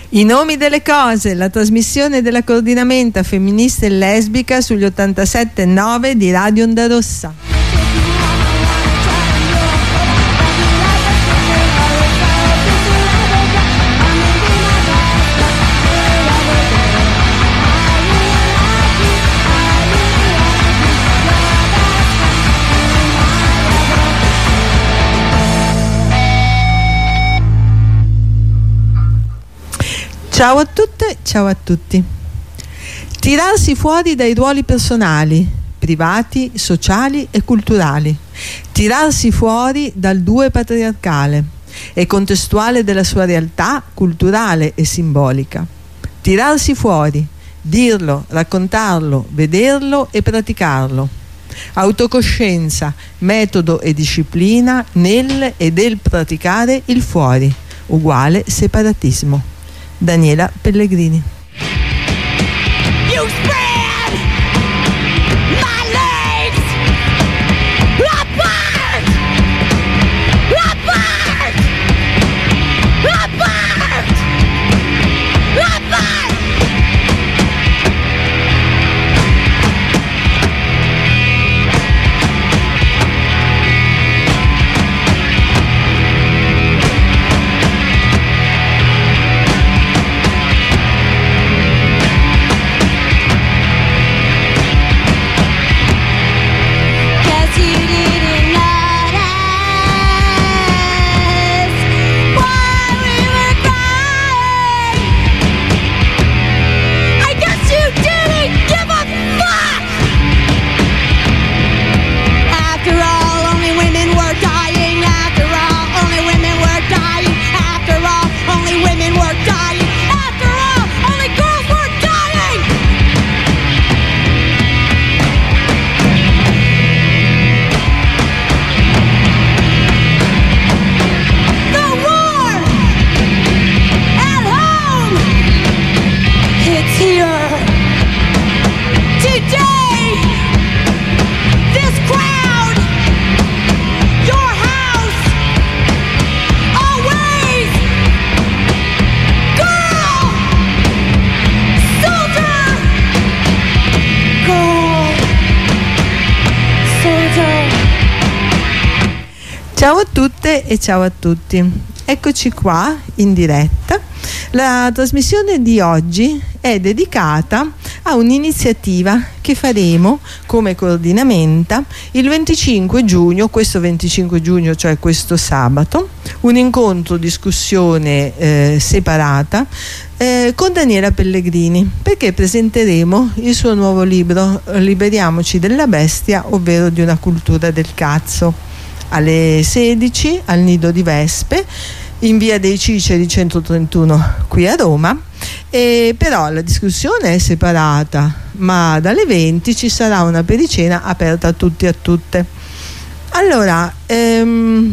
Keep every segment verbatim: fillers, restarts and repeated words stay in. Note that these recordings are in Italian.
I nomi delle cose, la trasmissione della coordinamenta femminista e lesbica sugli ottantasette virgola nove di Radio Onda Rossa. Ciao a tutte, ciao a tutti. Tirarsi fuori dai ruoli personali, privati, sociali e culturali. Tirarsi fuori dal due patriarcale e contestuale della sua realtà culturale e simbolica. Tirarsi fuori, dirlo, raccontarlo, vederlo e praticarlo. Autocoscienza, metodo e disciplina nel e del praticare il fuori, uguale separatismo. Daniela Pellegrini. You spread my legs apart, apart, apart, apart. Ciao a tutte e ciao a tutti. Eccoci qua in diretta. La trasmissione di oggi è dedicata a un'iniziativa che faremo come coordinamenta il venticinque giugno, questo venticinque giugno, cioè questo sabato, un incontro discussione eh, separata eh, con Daniela Pellegrini, perché presenteremo il suo nuovo libro Liberiamoci della bestia, ovvero di una cultura del cazzo, alle sedici al Nido di Vespe in via dei Ciceri centotrentuno qui a Roma. E però la discussione è separata, ma dalle venti ci sarà una pericena aperta a tutti e a tutte. Allora, ehm,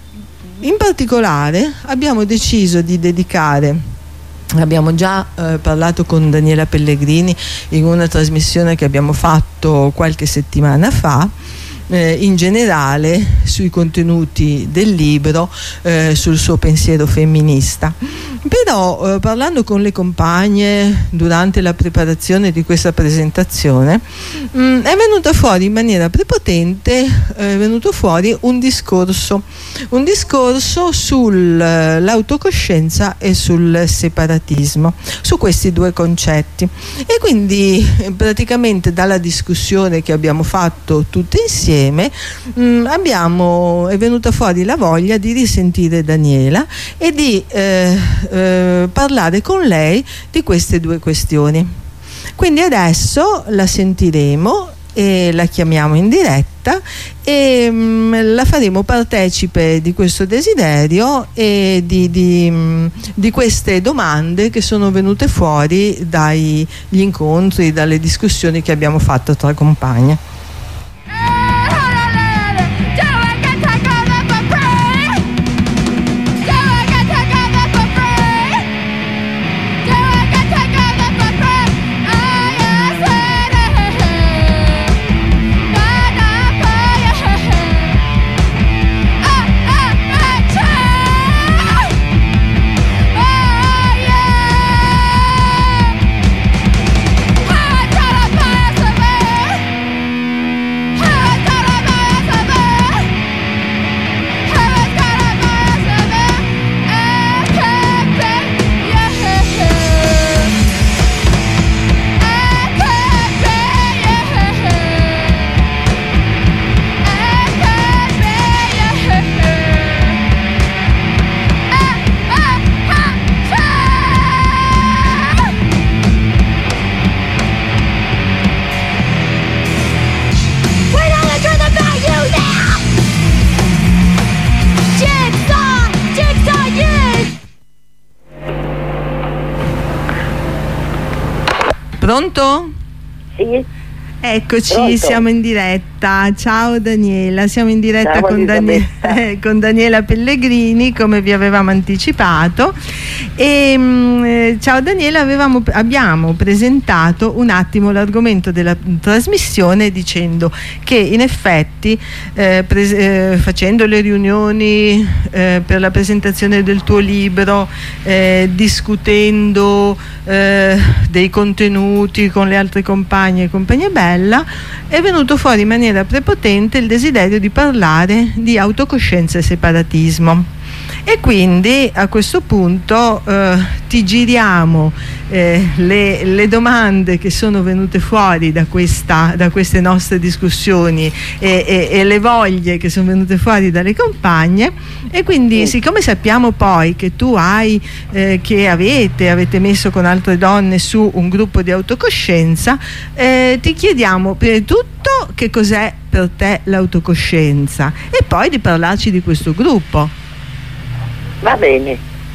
in particolare abbiamo deciso di dedicare, abbiamo già eh, parlato con Daniela Pellegrini in una trasmissione che abbiamo fatto qualche settimana fa, Eh, in generale sui contenuti del libro, eh, sul suo pensiero femminista. Però eh, parlando con le compagne durante la preparazione di questa presentazione mh, è venuta fuori in maniera prepotente è venuto fuori un discorso un discorso sull'autocoscienza e sul separatismo, su questi due concetti, e quindi praticamente dalla discussione che abbiamo fatto tutte insieme Mh, abbiamo, è venuta fuori la voglia di risentire Daniela e di eh, eh, parlare con lei di queste due questioni. Quindi adesso la sentiremo e la chiamiamo in diretta e mh, la faremo partecipe di questo desiderio e di, di, mh, di queste domande che sono venute fuori dagli incontri, dalle discussioni che abbiamo fatto tra compagne. Yeah. Pronto? Sì. Eccoci, Pronto? siamo in diretta. Ciao Daniela, siamo in diretta Ciao, con, Danie- eh, con Daniela Pellegrini, come vi avevamo anticipato. E, mh, eh, ciao Daniela, avevamo, abbiamo presentato un attimo l'argomento della trasmissione dicendo che in effetti eh, pres- eh, facendo le riunioni eh, per la presentazione del tuo libro, eh, discutendo eh, dei contenuti con le altre compagne e compagnia bella, è venuto fuori in maniera prepotente il desiderio di parlare di autocoscienza e separatismo. E quindi a questo punto eh, ti giriamo eh, le, le domande che sono venute fuori da, questa, da queste nostre discussioni e, e, e le voglie che sono venute fuori dalle compagne, e quindi siccome sappiamo poi che tu hai eh, che avete, avete messo con altre donne su un gruppo di autocoscienza, eh, ti chiediamo prima di tutto che cos'è per te l'autocoscienza e poi di parlarci di questo gruppo. Va bene.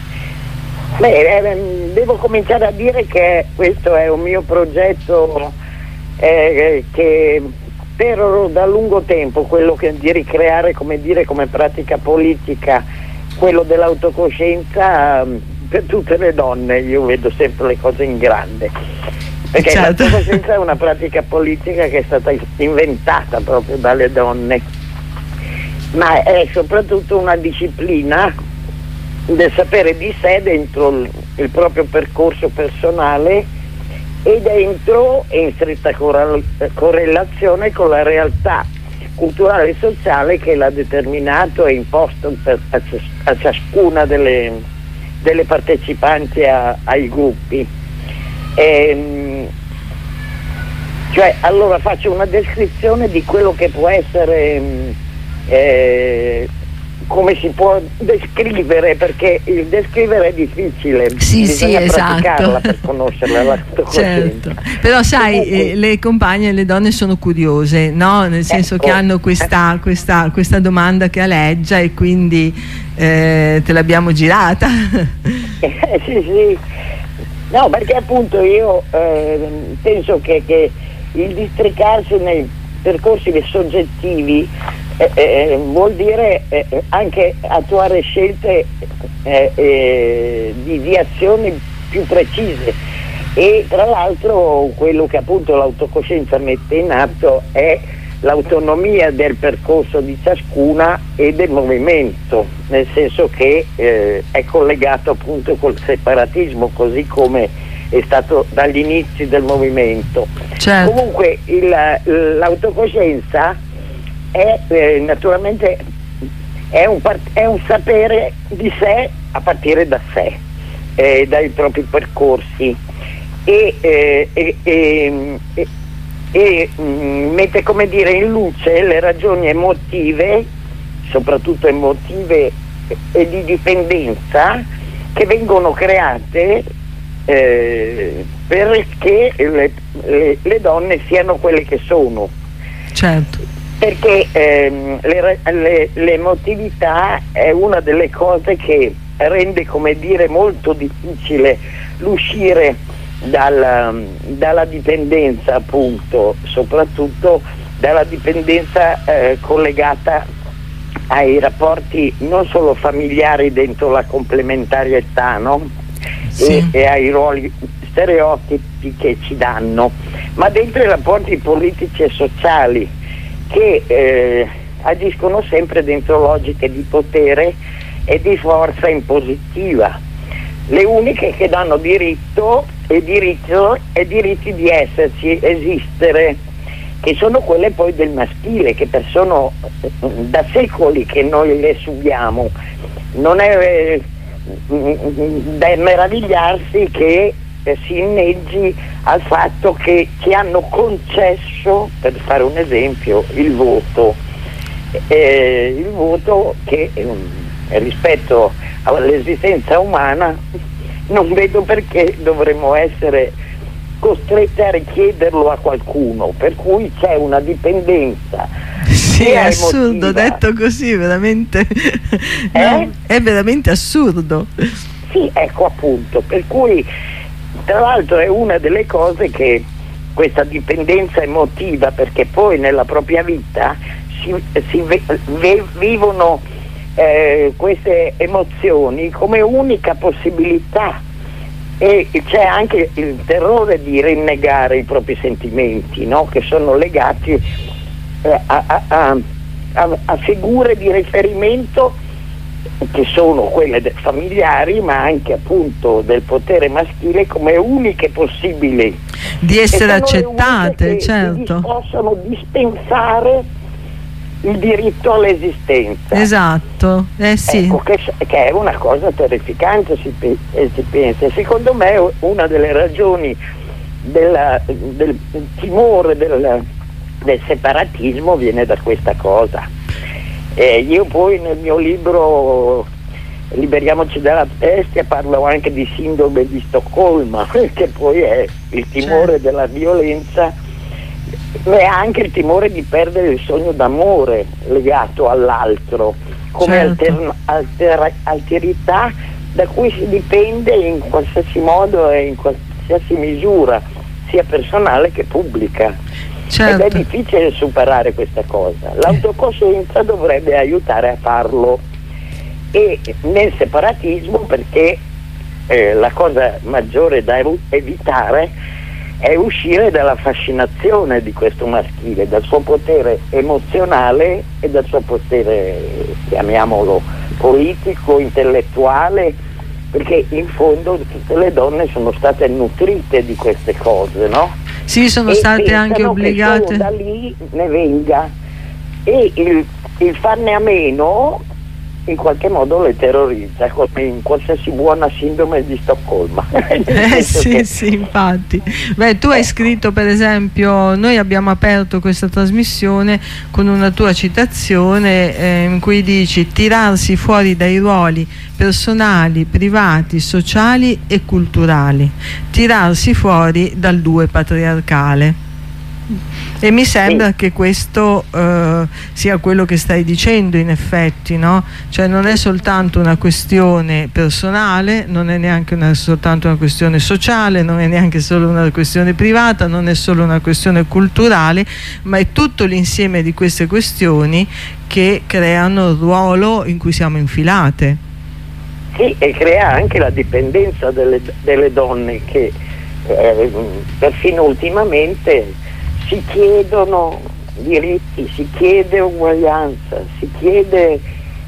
Beh, eh, devo cominciare a dire che questo è un mio progetto eh, che spero da lungo tempo, quello che, di ricreare, come dire, come pratica politica quello dell'autocoscienza eh, per tutte le donne. Io vedo sempre le cose in grande, perché certo, l'autocoscienza è una pratica politica che è stata inventata proprio dalle donne, ma è soprattutto una disciplina del sapere di sé dentro il, il proprio percorso personale e dentro e in stretta correl- correlazione con la realtà culturale e sociale che l'ha determinato e imposto per, a, cias- a ciascuna delle, delle partecipanti a, ai gruppi. E, cioè, allora faccio una descrizione di quello che può essere eh, come si può descrivere, perché il descrivere è difficile, sì, bisogna sì, praticarla esatto, per conoscerla, l'autocoscienza. certo. Però sai, eh, le compagne e le donne sono curiose, no? Nel senso ecco, che hanno questa, questa, questa domanda che aleggia e quindi eh, te l'abbiamo girata. Eh, sì, sì. No, perché appunto io eh, penso che, che il districarsi nei percorsi soggettivi Eh, eh, vuol dire eh, anche attuare scelte eh, eh, di, di azioni più precise, e tra l'altro quello che appunto l'autocoscienza mette in atto è l'autonomia del percorso di ciascuna e del movimento, nel senso che eh, è collegato appunto col separatismo, così come è stato dagli inizi del movimento. Certo. Comunque il, l'autocoscienza è eh, naturalmente è un, part- è un sapere di sé a partire da sé, eh, dai propri percorsi, e, eh, e, e, e, e mh, mette, come dire, in luce le ragioni emotive, soprattutto emotive e di dipendenza, che vengono create eh, perché le, le, le donne siano quelle che sono. Certo. Perché ehm, le, le, l'emotività è una delle cose che rende, come dire, molto difficile l'uscire dalla, dalla dipendenza, appunto, soprattutto dalla dipendenza eh, collegata ai rapporti non solo familiari dentro la complementarietà, no? Sì. E, e ai ruoli stereotipi che ci danno, ma dentro i rapporti politici e sociali, che eh, agiscono sempre dentro logiche di potere e di forza impositiva, le uniche che danno diritto e diritto e diritti di esserci, esistere, che sono quelle poi del maschile, che per sono eh, da secoli che noi le subiamo. Non è eh, da meravigliarsi che eh, si inneggi al fatto che ci hanno concesso, per fare un esempio, il voto, eh, il voto che eh, rispetto all'esistenza umana non vedo perché dovremmo essere costretti a richiederlo a qualcuno, per cui c'è una dipendenza. Sì, è assurdo, detto così, veramente eh? no, è veramente assurdo. Sì, ecco, appunto, per cui tra l'altro è una delle cose che questa dipendenza emotiva, perché poi nella propria vita si, si ve, ve, vivono eh, queste emozioni come unica possibilità, e c'è anche il terrore di rinnegare i propri sentimenti, no? Che sono legati eh, a, a, a, a, a figure di riferimento che sono quelle de- familiari, ma anche appunto del potere maschile, come uniche possibili di essere accettate, che certo, possono dispensare il diritto all'esistenza. Esatto, eh sì. Ecco, che, che è una cosa terrificante, si, pe- si pensa. Secondo me una delle ragioni della, del timore del, del separatismo viene da questa cosa. Eh, io poi nel mio libro Liberiamoci dalla bestia parlo anche di sindrome di Stoccolma, che poi è il timore certo. della violenza, e anche il timore di perdere il sogno d'amore legato all'altro, come certo. alter- alter- alterità da cui si dipende in qualsiasi modo e in qualsiasi misura, sia personale che pubblica. Certo. Ed è difficile superare questa cosa. L'autocoscienza dovrebbe aiutare a farlo, e nel separatismo, perché eh, la cosa maggiore da ev- evitare è uscire dalla fascinazione di questo maschile, dal suo potere emozionale e dal suo potere, chiamiamolo, politico, intellettuale, perché in fondo tutte le donne sono state nutrite di queste cose, no? Sì, sono e state anche obbligate. Che da lì ne venga, e il, il farne a meno in qualche modo le terrorizza, come in qualsiasi buona sindrome di Stoccolma. Eh sì, che... sì, infatti. Beh, tu hai scritto, per esempio, noi abbiamo aperto questa trasmissione con una tua citazione eh, in cui dici: tirarsi fuori dai ruoli personali, privati, sociali e culturali, tirarsi fuori dal due patriarcale. E mi sembra sì. che questo eh, sia quello che stai dicendo, in effetti, no? Cioè non è soltanto una questione personale, non è neanche una, soltanto una questione sociale, non è neanche solo una questione privata, non è solo una questione culturale, ma è tutto l'insieme di queste questioni che creano il ruolo in cui siamo infilate. Sì, e crea anche la dipendenza delle, delle donne che eh, perfino ultimamente si chiedono diritti, si chiede uguaglianza, si chiede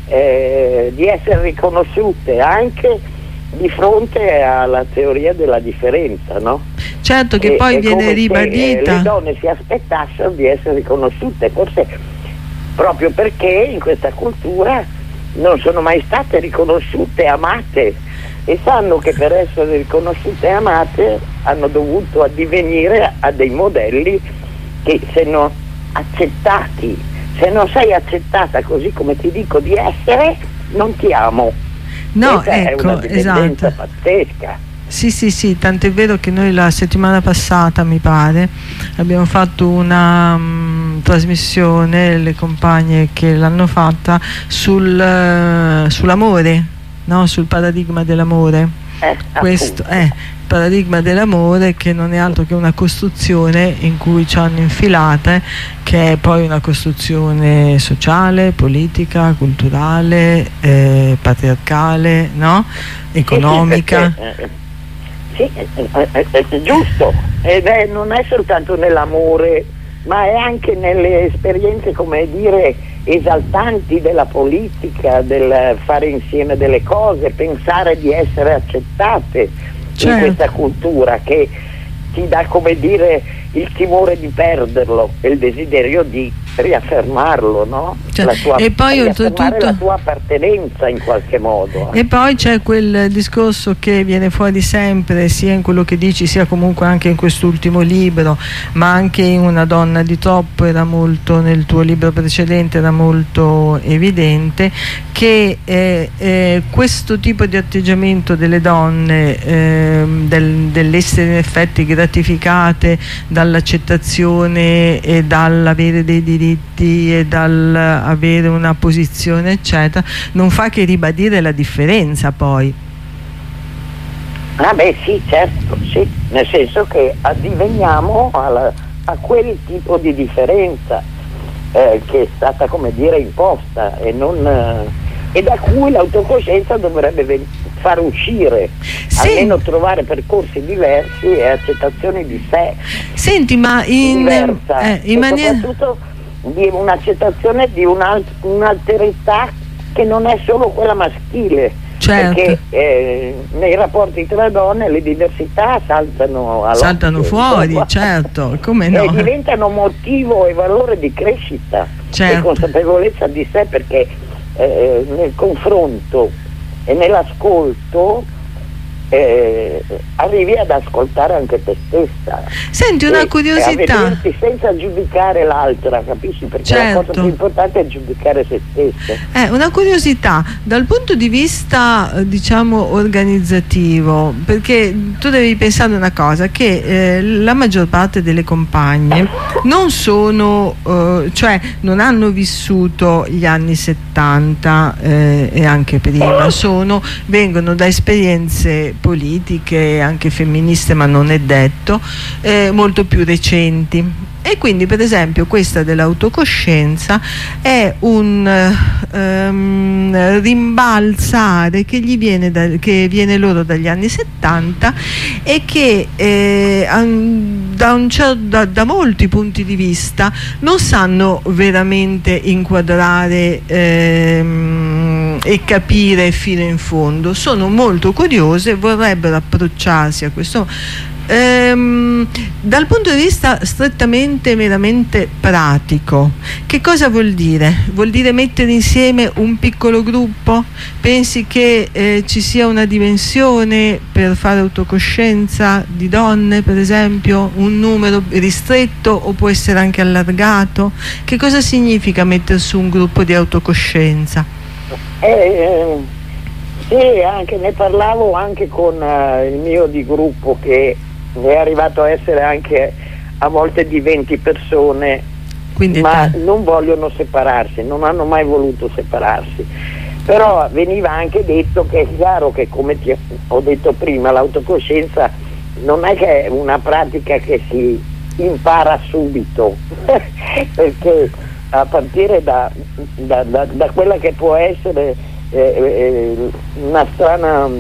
eh, di essere riconosciute anche di fronte alla teoria della differenza, no? Certo, che e, poi è viene ribadita. Se, eh, le donne si aspettassero di essere riconosciute, forse proprio perché in questa cultura non sono mai state riconosciute, amate, e sanno che per essere riconosciute e amate hanno dovuto addivenire a dei modelli che, se non accettati, se non sei accettata così come ti dico di essere, non ti amo. No, questa ecco, è una dipendenza esatto. pazzesca. Sì, sì, sì, tant'è vero che noi la settimana passata, mi pare, abbiamo fatto una um, trasmissione, le compagne che l'hanno fatta, sul, uh, sull'amore, no? Sul paradigma dell'amore. Eh, Questo è il paradigma dell'amore, che non è altro che una costruzione in cui ci hanno infilate, che è poi una costruzione sociale, politica, culturale, eh, patriarcale, no? Economica. Sì, sì, sì, è, è, è, è giusto, ed è, non è soltanto nell'amore, ma è anche nelle esperienze, come dire, esaltanti della politica, del fare insieme delle cose, pensare di essere accettate, certo, in questa cultura che ti dà, come dire, il timore di perderlo e il desiderio di riaffermarlo, no? Cioè, la tua, e poi riaffermare oltretutto la tua appartenenza in qualche modo. E poi c'è quel discorso che viene fuori sempre, sia in quello che dici, sia comunque anche in quest'ultimo libro, ma anche in Una donna di troppo, era molto, nel tuo libro precedente era molto evidente, che eh, eh, questo tipo di atteggiamento delle donne, eh, del, dell'essere in effetti gratificate dall'accettazione e dall'avere dei diritti e dall'avere una posizione eccetera, non fa che ribadire la differenza poi. Ah beh sì, certo, sì, nel senso che addiveniamo alla, a quel tipo di differenza eh, che è stata, come dire, imposta e, non, eh, e da cui l'autocoscienza dovrebbe ven- far uscire, sì. almeno trovare percorsi diversi e accettazioni di sé. Senti, ma in, diversa, eh, in e maniera... soprattutto di un'accettazione di un'al- un'alterità che non è solo quella maschile. Certo. Perché eh, nei rapporti tra donne le diversità saltano all'occhio, saltano fuori, insomma. Certo, come no? E diventano motivo e valore di crescita, certo. E consapevolezza di sé, perché eh, nel confronto e nell'ascolto eh, arrivi ad ascoltare anche te stessa. Senti, una e, curiosità. E a vederti senza giudicare l'altra, capisci? Perché certo. la cosa più importante è giudicare se stessa. Eh, una curiosità, dal punto di vista eh, diciamo organizzativo, perché tu devi pensare una cosa, che eh, la maggior parte delle compagne non sono, eh, cioè non hanno vissuto gli anni settanta eh, e anche prima, sono, vengono da esperienze politiche, anche femministe, ma non è detto, eh, molto più recenti. E quindi, per esempio, questa dell'autocoscienza è un um, rimbalzare che gli viene, da, che viene loro dagli anni settanta e che eh, da, un, da, da molti punti di vista non sanno veramente inquadrare ehm, e capire fino in fondo. Sono molto curiose, vorrebbero approcciarsi a questo. Ehm, dal punto di vista strettamente meramente pratico, che cosa vuol dire? Vuol dire mettere insieme un piccolo gruppo? Pensi che eh, ci sia una dimensione per fare autocoscienza di donne, per esempio, un numero ristretto o può essere anche allargato? Che cosa significa mettere su un gruppo di autocoscienza? Eh, sì, anche ne parlavo anche con uh, il mio di gruppo, che è arrivato a essere anche a volte di venti persone. Quindi ma te. non vogliono separarsi, non hanno mai voluto separarsi, però veniva anche detto che è chiaro che, come ti ho detto prima, l'autocoscienza non è che è una pratica che si impara subito perché a partire da, da, da, da quella che può essere eh, eh, una strana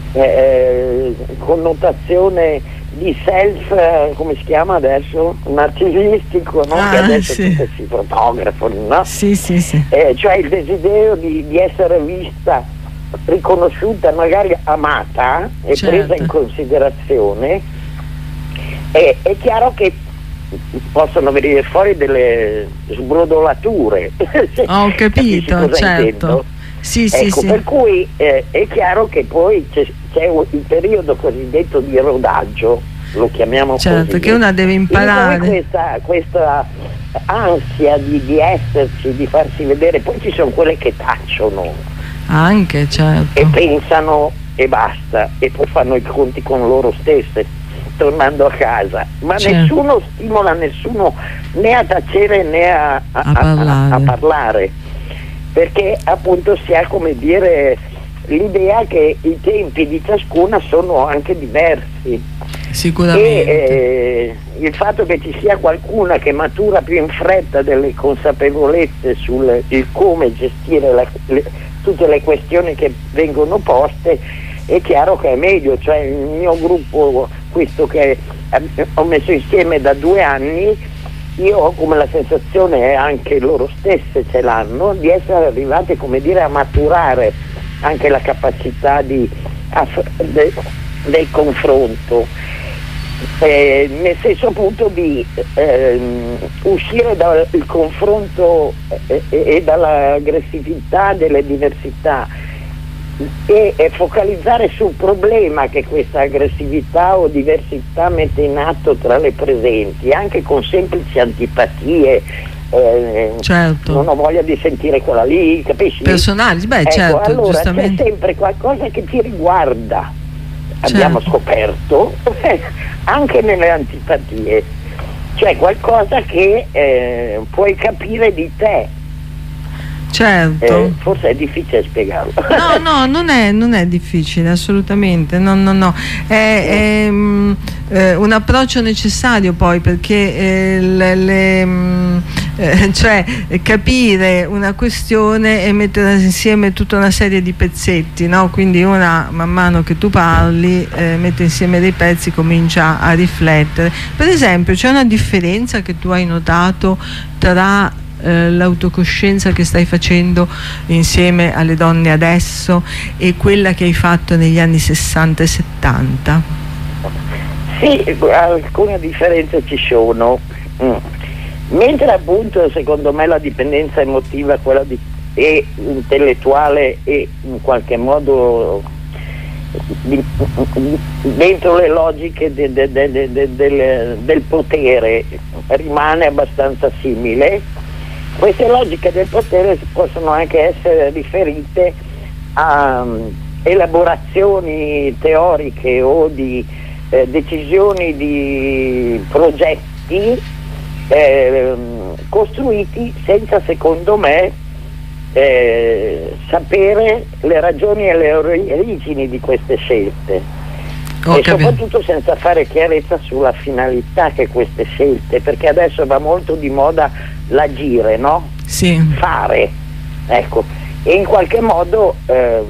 eh, connotazione di self, eh, come si chiama adesso? Narcisistico, no? Ah, che adesso sì. tutti si fotografano, no? Sì, sì, sì. Eh, cioè il desiderio di, di essere vista, riconosciuta, magari amata e certo. presa in considerazione. Eh, è chiaro che possono venire fuori delle sbrodolature. Ho capito, certo. Intendo? Sì, ecco, sì, sì. per cui eh, è chiaro che poi c'è, c'è il periodo cosiddetto di rodaggio, lo chiamiamo certo, così, che una deve imparare. in cui questa, questa ansia di, di esserci, di farsi vedere, poi ci sono quelle che tacciono anche, certo. e pensano e basta, e poi fanno i conti con loro stesse tornando a casa, ma certo. nessuno stimola nessuno né a tacere né a, a, a, parlare. a, a parlare, perché appunto si ha, come dire, l'idea che i tempi di ciascuna sono anche diversi. Sicuramente. E eh, il fatto che ci sia qualcuna che matura più in fretta delle consapevolezze sul il come gestire la, le, tutte le questioni che vengono poste, è chiaro che è meglio. Cioè il mio gruppo, questo che ho messo insieme da due anni, io ho come la sensazione, e anche loro stesse ce l'hanno, di essere arrivate, come dire, a maturare anche la capacità di, de, del confronto, eh, nel senso appunto di eh, uscire dal confronto e, e dall'aggressività delle diversità e, e focalizzare sul problema che questa aggressività o diversità mette in atto tra le presenti, anche con semplici antipatie. Eh, certo. Non ho voglia di sentire quella lì, capisci? Personali, beh, ecco, certo, allora giustamente. c'è sempre qualcosa che ti riguarda, abbiamo certo. scoperto, anche nelle antipatie, cioè qualcosa che eh, puoi capire di te. Certo. Eh, forse è difficile spiegarlo. No, no, non è, non è difficile, assolutamente. No, no, no. È, è mh, eh, un approccio necessario poi, perché eh, le, le, mh, eh, cioè capire una questione e mettere insieme tutta una serie di pezzetti, no? Quindi una, man mano che tu parli, eh, mette insieme dei pezzi, comincia a riflettere. Per esempio, c'è una differenza che tu hai notato tra l'autocoscienza che stai facendo insieme alle donne adesso e quella che hai fatto negli anni sessanta e settanta? Sì, alcune differenze ci sono. Mm. Mentre appunto secondo me la dipendenza emotiva, quella di, e intellettuale e in qualche modo di, dentro le logiche de, de, de, de, de, del, del potere rimane abbastanza simile, queste logiche del potere possono anche essere riferite a um, elaborazioni teoriche o di eh, decisioni di progetti eh, costruiti senza, secondo me, eh, sapere le ragioni e le origini di queste scelte. Oh, e soprattutto senza fare chiarezza sulla finalità che queste scelte, perché adesso va molto di moda l'agire, no? Sì. Fare, ecco, e in qualche modo ehm,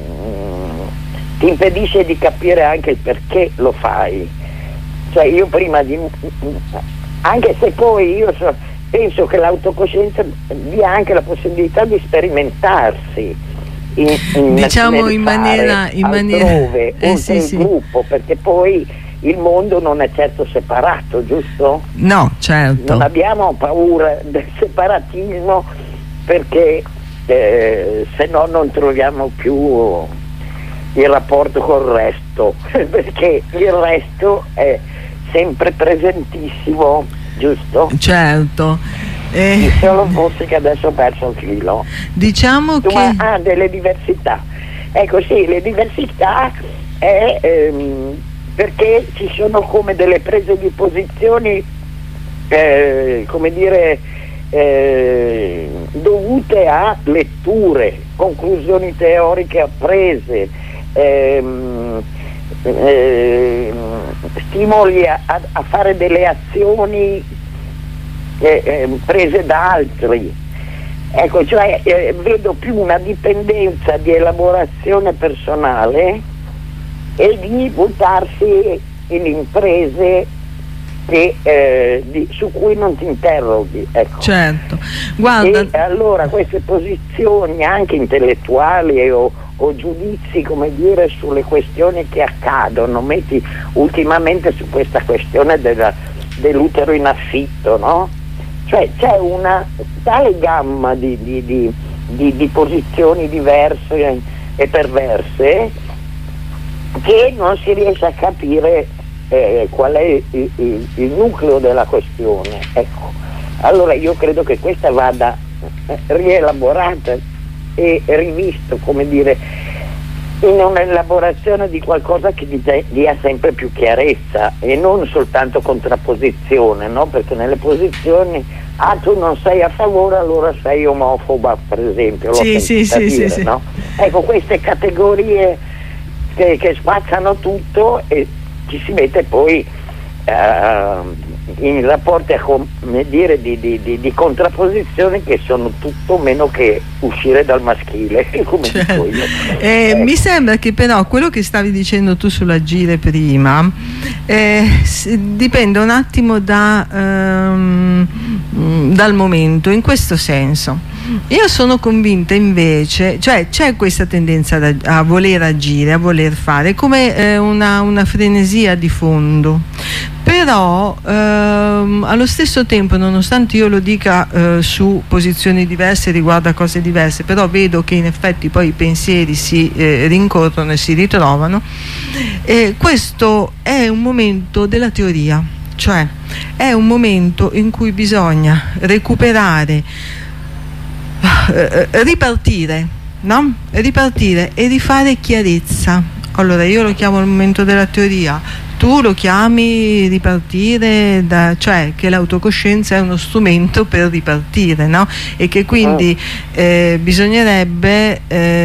ti impedisce di capire anche il perché lo fai. Cioè io prima di, anche se poi io so, penso che l'autocoscienza dia anche la possibilità di sperimentarsi in, in, diciamo in maniera, in maniera altrove, eh, oltre sì, il sì. gruppo, perché poi il mondo non è certo separato, giusto? No, certo. Non abbiamo paura del separatismo, perché eh, se no non troviamo più il rapporto col resto, perché il resto è sempre presentissimo, giusto? Certo. Eh, solo fosse che adesso ho perso il filo. Diciamo tu, che ah, delle diversità. Ecco, sì, le diversità è ehm, perché ci sono come delle prese di posizioni eh, come dire eh, dovute a letture, conclusioni teoriche apprese, ehm, eh, stimoli a, a fare delle azioni Eh, eh, prese da altri. Ecco, cioè eh, vedo più una dipendenza di elaborazione personale e di buttarsi in imprese che, eh, di, su cui non ti interroghi, ecco. Certo. Guarda. E allora queste posizioni anche intellettuali o, o giudizi, come dire, sulle questioni che accadono, metti ultimamente su questa questione della, dell'utero in affitto, no? Cioè c'è una tale gamma di, di, di, di, di posizioni diverse e perverse che non si riesce a capire eh, qual è il, il, il nucleo della questione. Ecco, allora io credo che questa vada rielaborata e rivista, come dire, in un'elaborazione di qualcosa che dia sempre più chiarezza e non soltanto contrapposizione, no? Perché nelle posizioni, ah, tu non sei a favore, allora sei omofoba, per esempio, l'ho sì, sì, sì, dire, sì, no? Ecco, queste categorie che, che spazzano tutto e ci si mette poi uh, in rapporti a, come dire, di, di, di, di contrapposizioni che sono tutto meno che uscire dal maschile, come certo. dico io. Eh, eh. Mi sembra che però quello che stavi dicendo tu sull'agire prima eh, dipende un attimo da, ehm, dal momento, in questo senso. Io sono convinta invece, cioè c'è questa tendenza da, a voler agire, a voler fare, come eh, una, una frenesia di fondo, però ehm, allo stesso tempo, nonostante io lo dica eh, su posizioni diverse riguardo a cose diverse, però vedo che in effetti poi i pensieri si eh, rincorrono e si ritrovano, eh, questo è un momento della teoria, cioè è un momento in cui bisogna recuperare, eh, ripartire, no? Ripartire e rifare chiarezza. Allora io lo chiamo il momento della teoria, tu tu lo chiami ripartire, da, cioè che l'autocoscienza è uno strumento per ripartire, no? E che quindi eh, bisognerebbe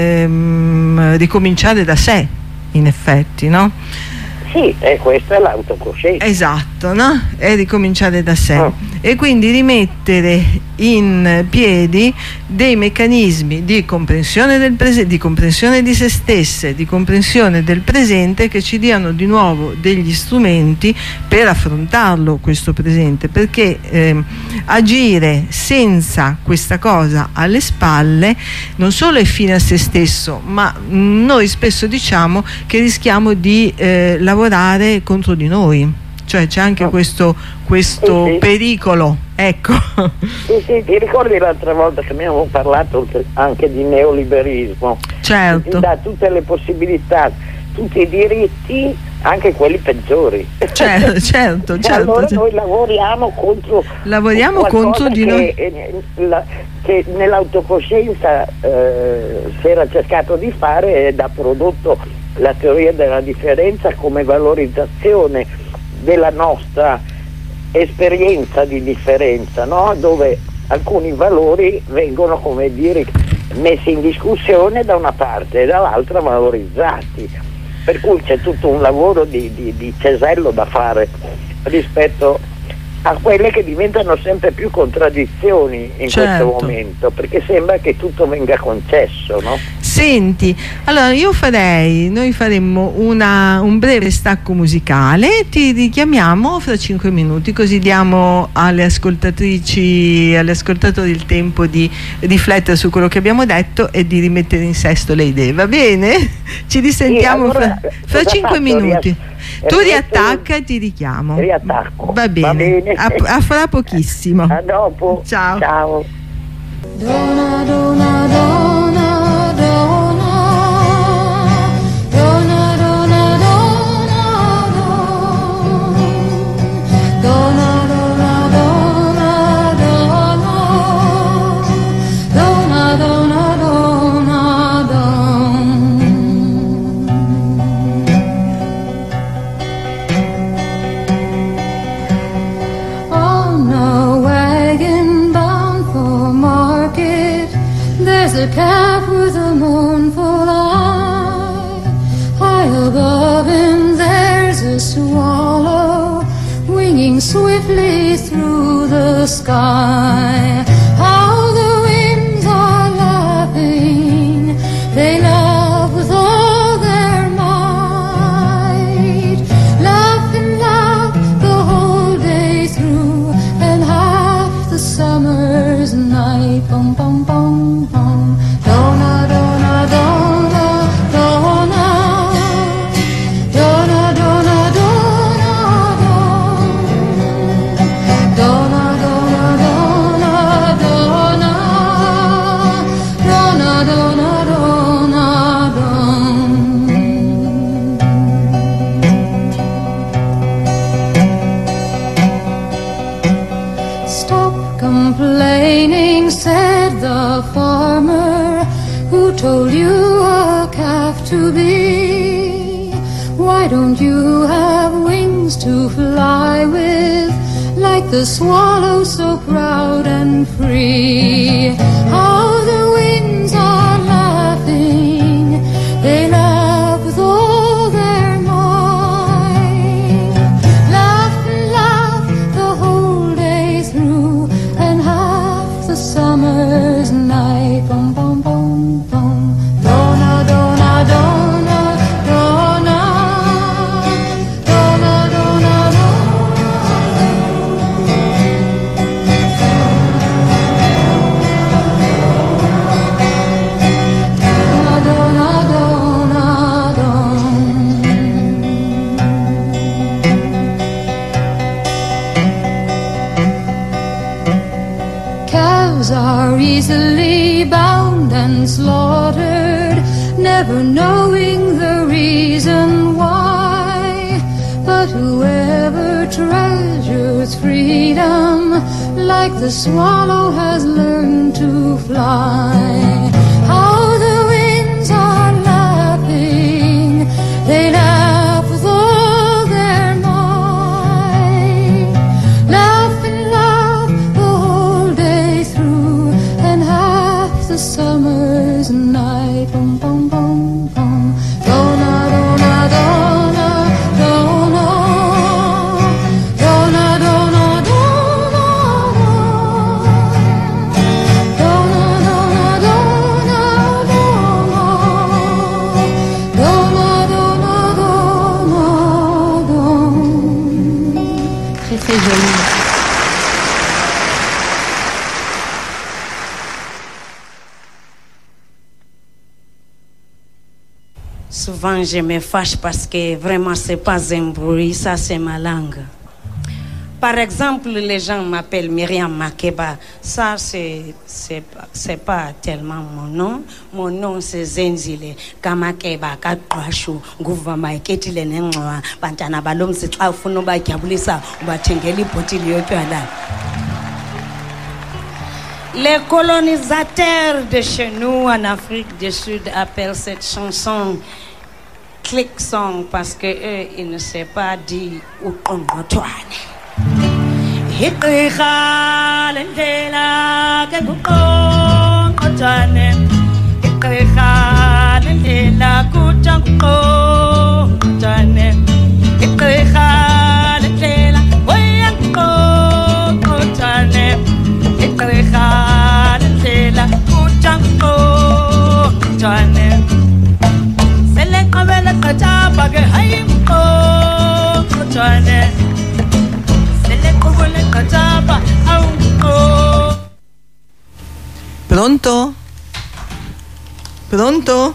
ehm, ricominciare da sé, in effetti, no? Sì, e questa è l'autocoscienza. Esatto, no? E ricominciare da sé. Oh. E quindi rimettere in piedi dei meccanismi di comprensione del presente, di comprensione di se stesse, di comprensione del presente, che ci diano di nuovo degli strumenti per affrontarlo questo presente, perché eh, agire senza questa cosa alle spalle non solo è fine a se stesso, ma noi spesso diciamo che rischiamo di eh, lavorare contro di noi. Cioè c'è anche questo, questo sì, sì. pericolo, ecco. Sì, sì, ti ricordi l'altra volta che abbiamo parlato anche di neoliberismo? Certo. Ti dà tutte le possibilità, tutti i diritti, anche quelli peggiori. Certo, certo, certo. Allora certo. noi lavoriamo contro Lavoriamo contro di che, noi. eh, la, che nell'autocoscienza eh, si era cercato di fare ed ha prodotto la teoria della differenza come valorizzazione della nostra esperienza di differenza, no? Dove alcuni valori vengono, come dire, messi in discussione da una parte e dall'altra valorizzati, per cui c'è tutto un lavoro di, di, di cesello da fare rispetto a quelle che diventano sempre più contraddizioni in certo. questo momento, perché sembra che tutto venga concesso, no? Senti, allora io farei, noi faremmo una, un breve stacco musicale, ti richiamiamo fra cinque minuti, così diamo alle ascoltatrici, agli ascoltatori il tempo di riflettere su quello che abbiamo detto e di rimettere in sesto le idee, va bene? Ci risentiamo sì, allora, fra, fra cinque minuti. Ries- tu riattacca e ti richiamo. Riattacco. Va bene, Va bene. A, a fra pochissimo. A dopo. Ciao. Ciao. Donna, donna, donna. A calf with a mournful eye. High above him there's a swallow winging swiftly through the sky. How the winds are laughing, they laugh with all their might. Laugh and laugh the whole day through, and half the summer's night. Bum, bum, bum, bum. Donna, donna, donna, donna, donna, donna, donna, donna, donna, donna, donna, donna, donna, donna. Stop complaining, said the farmer, who told you a calf to be? Why don't you have wings to fly with, like the swallow so proud and free? How the winds are laughing, they laugh with all their might. Laugh and laugh the whole day through, and half the summer's night. Bum, bum, bum, bum. Donna, donna, donna, donna, donna, donna, donna, donna, donna. Calves are easily bound and slaughtered, never knowing the reason why. But whoever treasures freedom, like the swallow, has learned to fly. How the winds are laughing, they laugh with all their tonight. Bum, bum, bum, bum. Donna, donna, donna, donna. Donna, donna, donna, donna. Donna, donna, donna, donna. Donna, donna, donna, donna. Che sei jolie. Souvent je me fâche parce que vraiment c'est pas un bruit, ça c'est ma langue. Par exemple, les gens m'appellent Myriam Makeba, ça c'est c'est c'est pas tellement mon nom, mon nom c'est Zenzile Kamakeba Kaqashu nguva maiketile nengxwa bantana balomzi xa ufuna ubajabulisa ubathengela ibhotile yotywala. Les colonisateurs de chez nous en Afrique du Sud appellent cette chanson click song parce que eux ils ne savent pas dire uqongqothwane. Iqirha lendlela ke uqongqothwane. Iqirha lendlela kuja uqongqothwane. Iqirha lendlela oya uqongqothwane. Iqirha lendlela kuja uqongqothwane. Seleqabela qataba ke hayi uqongqothwane. Seleqabela qataba au uqongqothwane. Pronto? Pronto?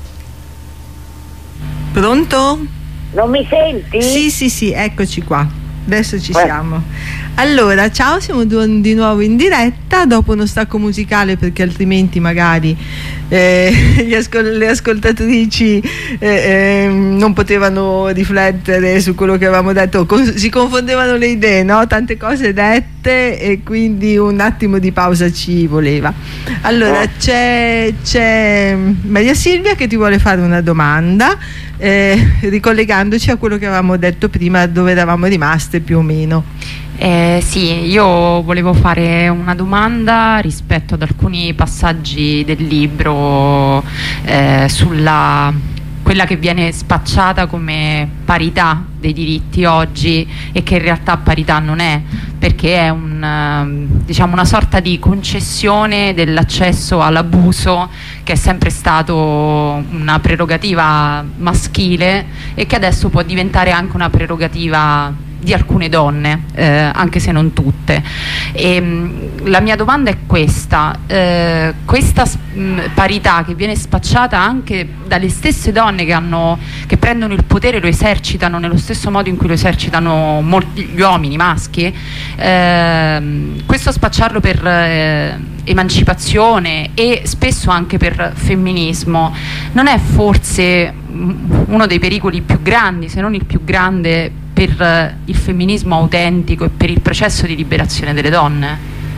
Pronto? Non mi senti? Sì, sì, sì, eccoci qua. Adesso ci Eh. siamo. Allora, ciao, siamo du- di nuovo in diretta dopo uno stacco musicale perché altrimenti magari eh, gli ascol- le ascoltatrici eh, eh, non potevano riflettere su quello che avevamo detto, con- si confondevano le idee, no? Tante cose dette e quindi un attimo di pausa ci voleva. Allora, c'è, c'è Maria Silvia che ti vuole fare una domanda, eh, ricollegandoci a quello che avevamo detto prima, dove eravamo rimaste più o meno. Eh, sì, io volevo fare una domanda rispetto ad alcuni passaggi del libro eh, sulla quella che viene spacciata come parità dei diritti oggi e che in realtà parità non è, perché è un, diciamo, una sorta di concessione dell'accesso all'abuso che è sempre stato una prerogativa maschile e che adesso può diventare anche una prerogativa di alcune donne, eh, anche se non tutte. E, mh, la mia domanda è questa: eh, questa mh, parità che viene spacciata anche dalle stesse donne che, hanno, che prendono il potere e lo esercitano nello stesso modo in cui lo esercitano molti, gli uomini maschi, eh, questo spacciarlo per eh, emancipazione e spesso anche per femminismo non è forse uno dei pericoli più grandi, se non il più grande, per il femminismo autentico e per il processo di liberazione delle donne?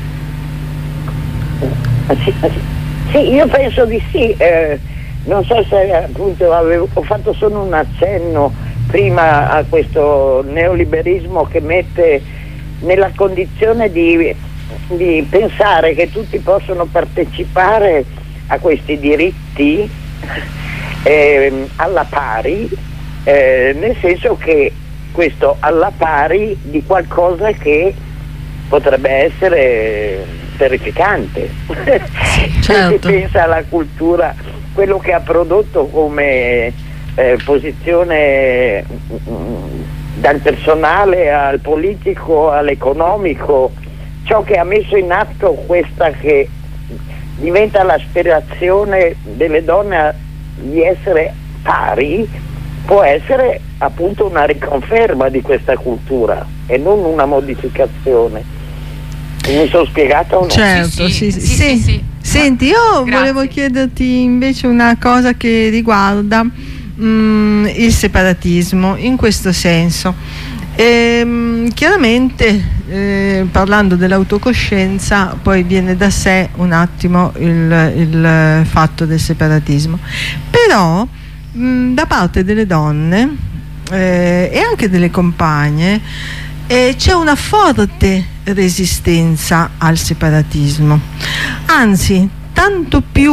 Sì, sì, io penso di sì, eh, non so se appunto avevo, ho fatto solo un accenno prima a questo neoliberismo che mette nella condizione di, di pensare che tutti possono partecipare a questi diritti eh, alla pari, eh, nel senso che questo alla pari di qualcosa che potrebbe essere terrificante. Certo. Si pensa alla cultura, quello che ha prodotto come eh, posizione mh, dal personale al politico all'economico, ciò che ha messo in atto questa che diventa l'aspirazione delle donne di essere pari, può essere appunto una riconferma di questa cultura e non una modificazione. Mi sono spiegata o no? Certo, Sì, sì, sì, sì, sì, sì. sì, sì. Senti, io Grazie. volevo chiederti invece una cosa che riguarda mm, il separatismo, in questo senso. Ehm, chiaramente eh, parlando dell'autocoscienza poi viene da sé un attimo il, il fatto del separatismo, però mh, da parte delle donne eh, e anche delle compagne eh, c'è una forte resistenza al separatismo, anzi tanto più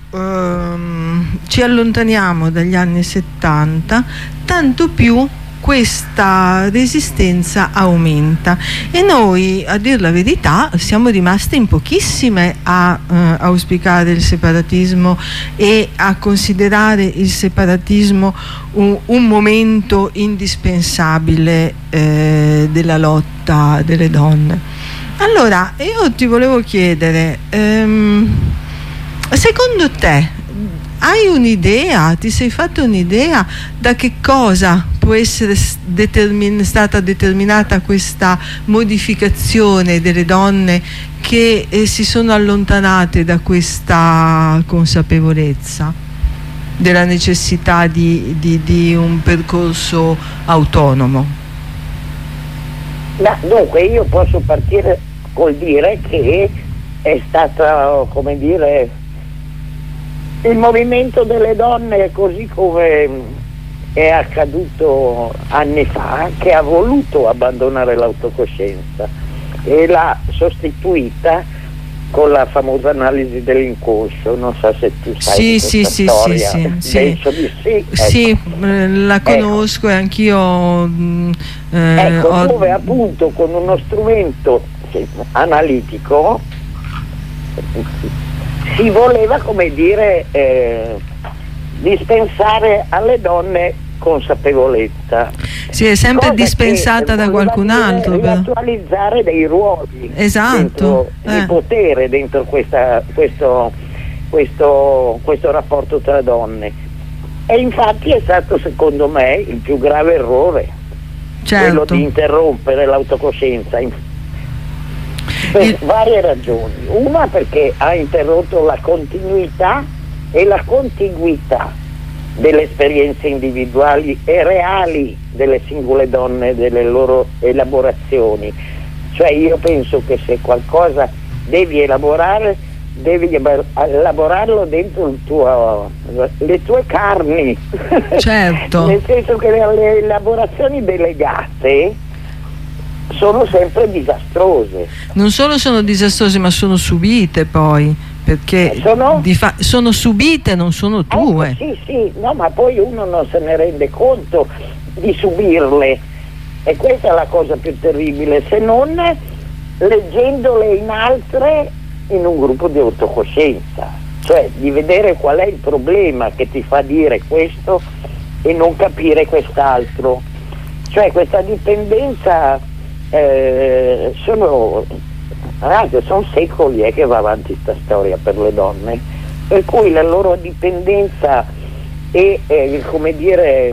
ehm, ci allontaniamo dagli anni settanta, tanto più questa resistenza aumenta, e noi, a dir la verità, siamo rimasti in pochissime a eh, auspicare il separatismo e a considerare il separatismo un, un momento indispensabile eh, della lotta delle donne. Allora, io ti volevo chiedere, ehm, secondo te hai un'idea, ti sei fatto un'idea da che cosa può essere determin- stata determinata questa modificazione delle donne che eh, si sono allontanate da questa consapevolezza della necessità di, di, di un percorso autonomo? Ma dunque, io posso partire col dire che è stata, come dire, il movimento delle donne, così come è accaduto anni fa, che ha voluto abbandonare l'autocoscienza e l'ha sostituita con la famosa analisi dell'inconscio. Non so se tu sai sì, di sì, storia. sì, sì, Penso di sì. Ecco. Sì, la conosco, ecco. E anch'io mh, eh, ecco, ho... dove appunto con uno strumento analitico si voleva, come dire, eh, dispensare alle donne consapevolezza. Sì, è sempre cosa dispensata da qualcun altro. Attualizzare dei ruoli, esatto, dentro, eh. di potere dentro questa, questo, questo, questo rapporto tra donne. E infatti è stato, secondo me, il più grave errore, certo, quello di interrompere l'autocoscienza. Per il... varie ragioni. Una, perché ha interrotto la continuità e la contiguità delle esperienze individuali e reali delle singole donne, delle loro elaborazioni. Cioè, io penso che se qualcosa devi elaborare, devi elaborarlo dentro il tuo, le tue carni. Certo. Nel senso che le elaborazioni delegate sono sempre disastrose. Non solo sono disastrose, ma sono subite poi, perché sono, di fa- sono subite, non sono tue. Eh, sì, sì, no, ma poi uno non se ne rende conto di subirle, e questa è la cosa più terribile, se non leggendole in altre in un gruppo di autocoscienza, cioè di vedere qual è il problema che ti fa dire questo e non capire quest'altro. Cioè questa dipendenza eh, sono ragazzi, sono secoli eh, che va avanti questa storia per le donne, per cui la loro dipendenza e eh, come dire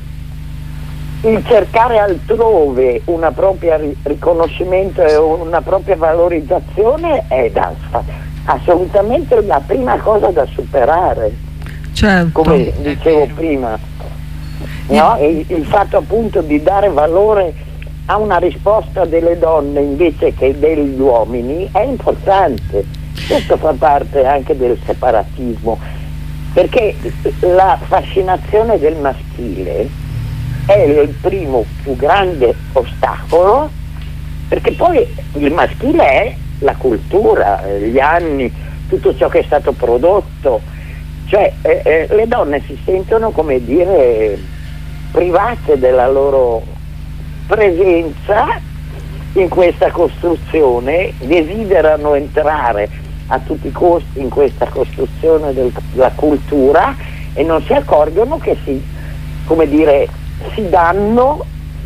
il cercare altrove una propria ri- riconoscimento e una propria valorizzazione è da, assolutamente la prima cosa da superare, certo, come dicevo prima, no? il, il fatto appunto di dare valore a una risposta delle donne invece che degli uomini è importante. Questo fa parte anche del separatismo, perché la fascinazione del maschile è il primo più grande ostacolo, perché poi il maschile è la cultura, gli anni, tutto ciò che è stato prodotto, cioè eh, eh, le donne si sentono, come dire, private della loro presenza in questa costruzione, desiderano entrare a tutti i costi in questa costruzione del, della cultura e non si accorgono che si, come dire, si danno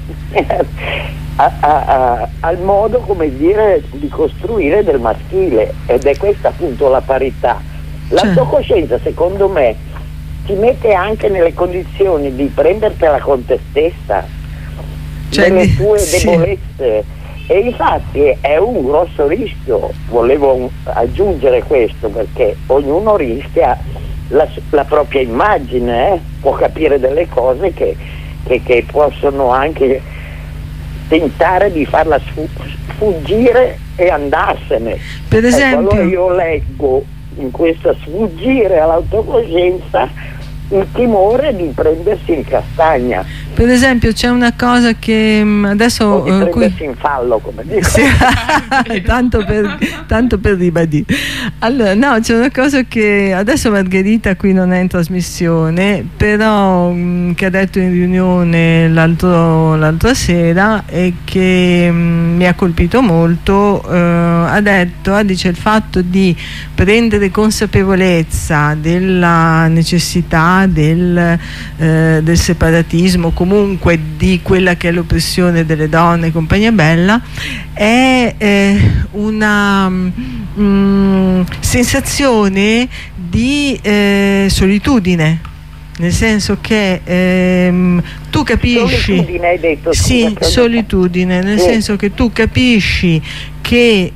a, a, a, al modo, come dire, di costruire del maschile, ed è questa appunto la parità. L'autocoscienza, secondo me, ti mette anche nelle condizioni di prendertela con te stessa, cioè, delle tue sì. debolezze, e infatti è un grosso rischio. Volevo aggiungere questo perché ognuno rischia la, la propria immagine, eh? può capire delle cose che, che, che possono anche tentare di farla sfuggire e andarsene. Per esempio, ecco, allora io leggo in questo sfuggire all'autocoscienza il timore di prendersi in castagna. Per esempio c'è una cosa che mh, adesso o di uh, prendersi qui... in fallo, come dico. Sì, tanto, per, tanto per ribadire. Allora, no, c'è una cosa che adesso Margherita qui non è in trasmissione, però mh, che ha detto in riunione l'altro, l'altra sera e che mh, mi ha colpito molto. Eh, ha detto, ah, dice, il fatto di prendere consapevolezza della necessità del, eh, del separatismo, comunque di quella che è l'oppressione delle donne e compagnia bella, è eh, una mh, sensazione di eh, solitudine, nel senso che ehm, tu capisci, solitudine hai detto, sì, scusa, solitudine, nel sì. senso che tu capisci che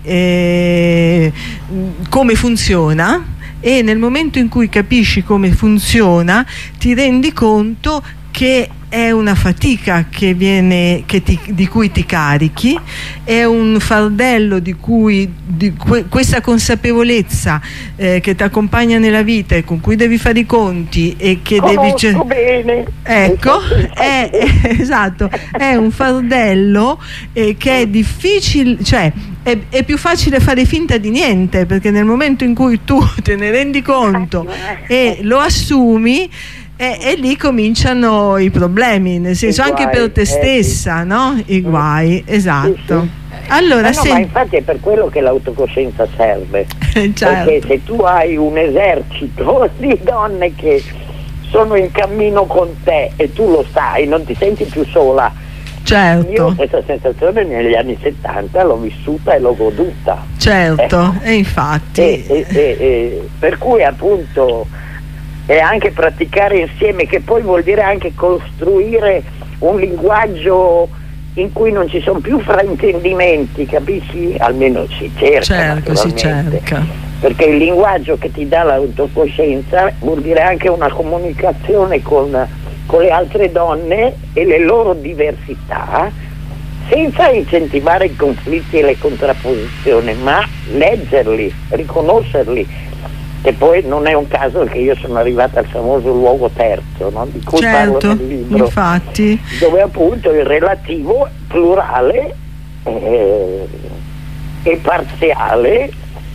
eh, come funziona, e nel momento in cui capisci come funziona ti rendi conto che è una fatica che viene, che ti, di cui ti carichi, è un fardello di cui di que, questa consapevolezza eh, che ti accompagna nella vita e con cui devi fare i conti e che Conosco devi bene. ecco è, è, esatto, è un fardello eh, che è difficile, cioè è, è più facile fare finta di niente, perché nel momento in cui tu te ne rendi conto e lo assumi, E, e lì cominciano i problemi, nel senso I anche guai, per te eh, stessa, sì. no? I guai, esatto. Sì, sì. Allora, Eh no, se... ma infatti è per quello che l'autocoscienza serve, certo. perché se tu hai un esercito di donne che sono in cammino con te e tu lo sai, non ti senti più sola. Certo. Io questa sensazione negli anni settanta l'ho vissuta e l'ho goduta. Certo, ecco. E infatti e, e, e, e, per cui appunto e anche praticare insieme, che poi vuol dire anche costruire un linguaggio in cui non ci sono più fraintendimenti, capisci? Almeno si cerca, certo, si cerca, perché il linguaggio che ti dà l'autocoscienza vuol dire anche una comunicazione con, con le altre donne e le loro diversità, senza incentivare i conflitti e le contrapposizioni, ma leggerli, riconoscerli. E poi non è un caso che io sono arrivata al famoso luogo terzo, no? Di cui certo, parlo nel libro, infatti, dove appunto il relativo plurale eh, e parziale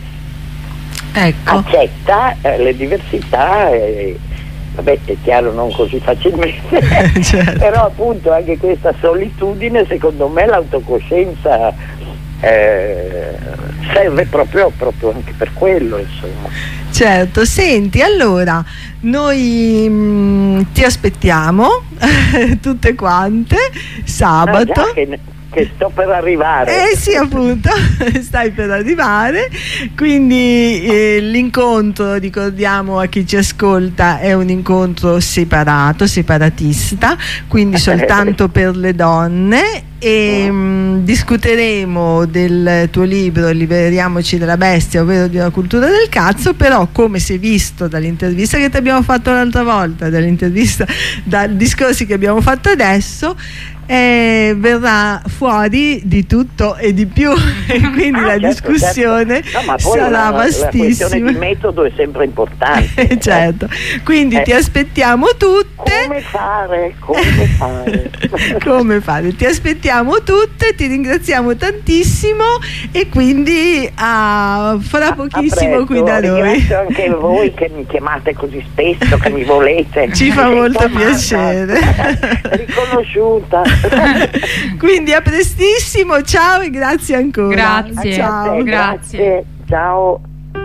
ecco. accetta eh, le diversità, eh, vabbè, è chiaro, non così facilmente, certo. Però appunto anche questa solitudine, secondo me l'autocoscienza eh, serve proprio, proprio anche per quello, insomma. Certo, senti, allora noi mh, ti aspettiamo tutte quante sabato. Ah, già, che, che sto per arrivare. Eh sì, appunto, stai per arrivare, quindi eh, l'incontro, ricordiamo a chi ci ascolta, è un incontro separato, separatista, quindi soltanto per le donne. E mh, discuteremo del tuo libro Liberiamoci dalla bestia, ovvero di una cultura del cazzo, però come si è visto dall'intervista che ti abbiamo fatto l'altra volta, dall'intervista, dai discorsi che abbiamo fatto adesso, eh, verrà fuori di tutto e di più e quindi ah, la certo, discussione certo. No, ma poi sarà la, vastissima. La questione di metodo è sempre importante. Certo, quindi eh. ti aspettiamo tutte. Come fare? Come fare? Come fare? Ti aspettiamo tutte, ti ringraziamo tantissimo e quindi ah, fra pochissimo a qui da noi. Ringrazio anche voi che mi chiamate così spesso, che mi volete. Ci fa molto piacere. Riconosciuta. Quindi a prestissimo, ciao e grazie ancora. Grazie, ciao. Te, grazie. grazie. Ciao.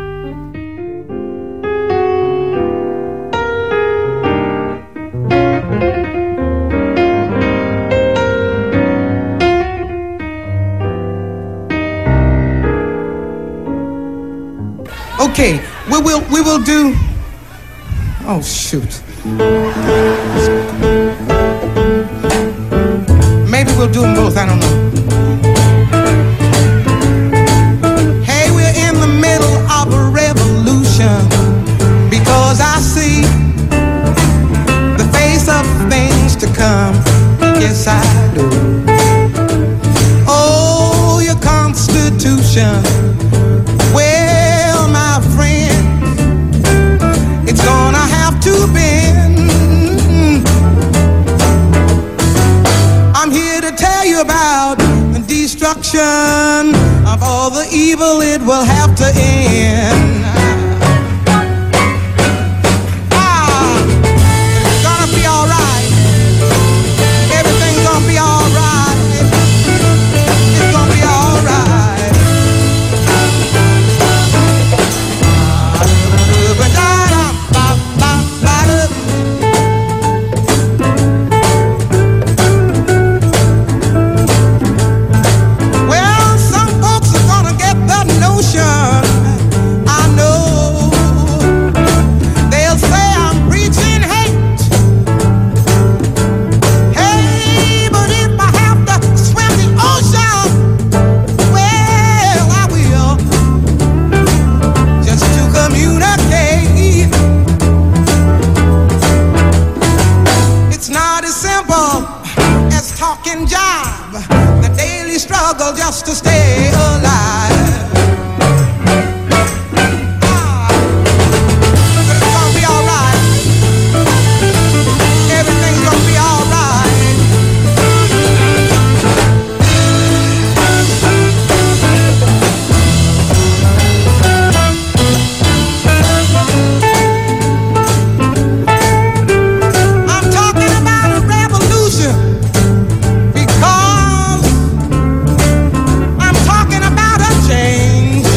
Okay, we will we will do. Oh shoot. Maybe we'll do them both. I don't know. Hey, we're in the middle of a revolution because I see the face of things to come. Yes, I do. Oh, your Constitution. Well, my friend, it's gonna have to bend. solution of all the evil it will have to end. Ah, it's gonna be all right. Everything's gonna be all right. It's gonna be all right. Well, some folks are gonna get the notion. I know they'll say I'm preaching hate. Hey, but if I have to swim the ocean, well, I will, just to communicate. It's not as simple as talking job, the daily struggle just to stay alive. Ah, but it's gonna be all right. Everything's gonna be all right. I'm talking about a revolution because I'm talking about a change.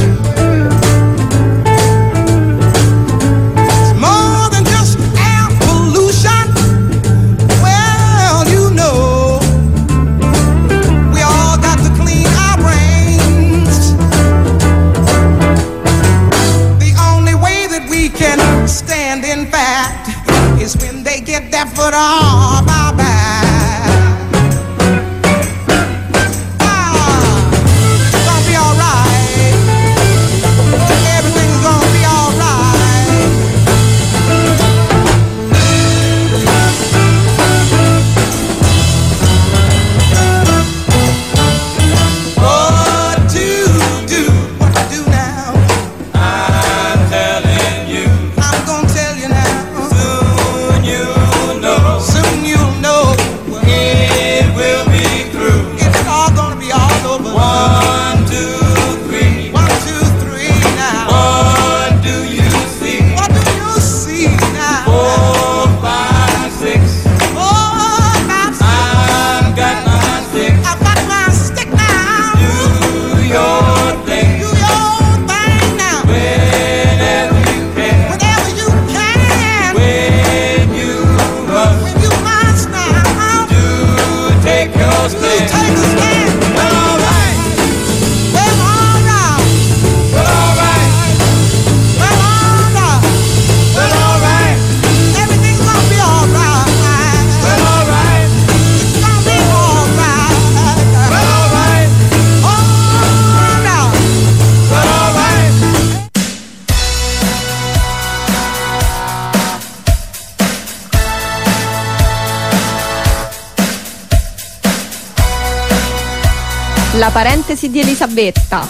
It's more than just air pollution. Well, you know, we all got to clean our brains. The only way that we can stand, in fact, is when they get that foot off our back. Ah, it's gonna be all right. Everything's gonna be all right. What to do? What to do now? I'm telling you. I'm gonna tell you now. Soon you'll know. Soon you'll know. It will be through. It's all gonna be all over. One, two, three. One, two, three now. What do you see? What do you see now? Four, five, six. Four, five, six. I've got my stick. I've got my stick now. Do your thing. Do your thing now. Whenever you can. Whenever you can. When you must. When you must now. Do take your stand. Take a stand. Well, all right. Well, all right. Well, all right. Well, all right. Well, all right. Everything's gonna be all right. Well, all right. It's gonna be all right. Well, all right. All right. Well, all right. La parentesi di Elisabetta.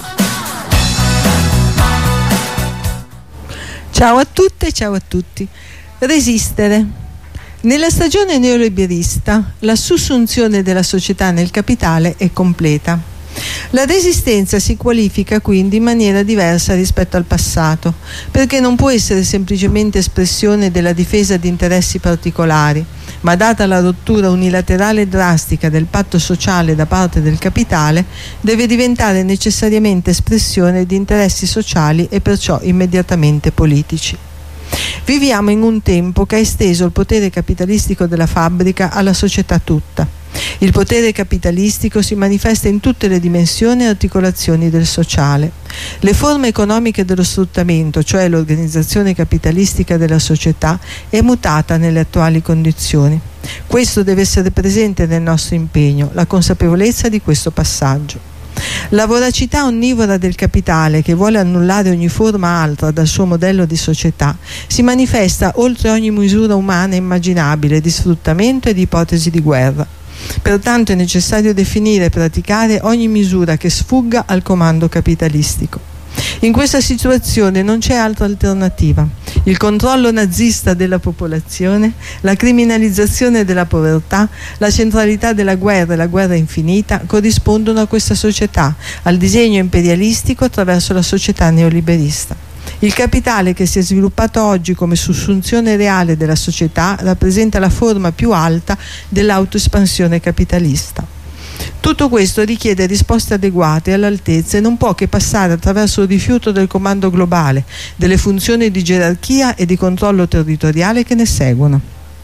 Ciao a tutte e ciao a tutti. Resistere. Nella stagione neoliberista la sussunzione della società nel capitale è completa. La resistenza si qualifica quindi in maniera diversa rispetto al passato, perché non può essere semplicemente espressione della difesa di interessi particolari, ma data la rottura unilaterale e drastica del patto sociale da parte del capitale, deve diventare necessariamente espressione di interessi sociali e perciò immediatamente politici. Viviamo in un tempo che ha esteso il potere capitalistico della fabbrica alla società tutta. Il potere capitalistico si manifesta in tutte le dimensioni e articolazioni del sociale. Le forme economiche dello sfruttamento, cioè l'organizzazione capitalistica della società, è mutata nelle attuali condizioni. Questo deve essere presente nel nostro impegno, la consapevolezza di questo passaggio. La voracità onnivora del capitale, che vuole annullare ogni forma altra dal suo modello di società, si manifesta oltre ogni misura umana immaginabile di sfruttamento e di ipotesi di guerra. Pertanto è necessario definire e praticare ogni misura che sfugga al comando capitalistico. In questa situazione non c'è altra alternativa. Il controllo nazista della popolazione, la criminalizzazione della povertà, la centralità della guerra e la guerra infinita corrispondono a questa società, al disegno imperialistico attraverso la società neoliberista. Il capitale che si è sviluppato oggi come sussunzione reale della società rappresenta la forma più alta dell'autoespansione capitalista. Tutto questo richiede risposte adeguate e all'altezza e non può che passare attraverso il rifiuto del comando globale, delle funzioni di gerarchia e di controllo territoriale che ne seguono.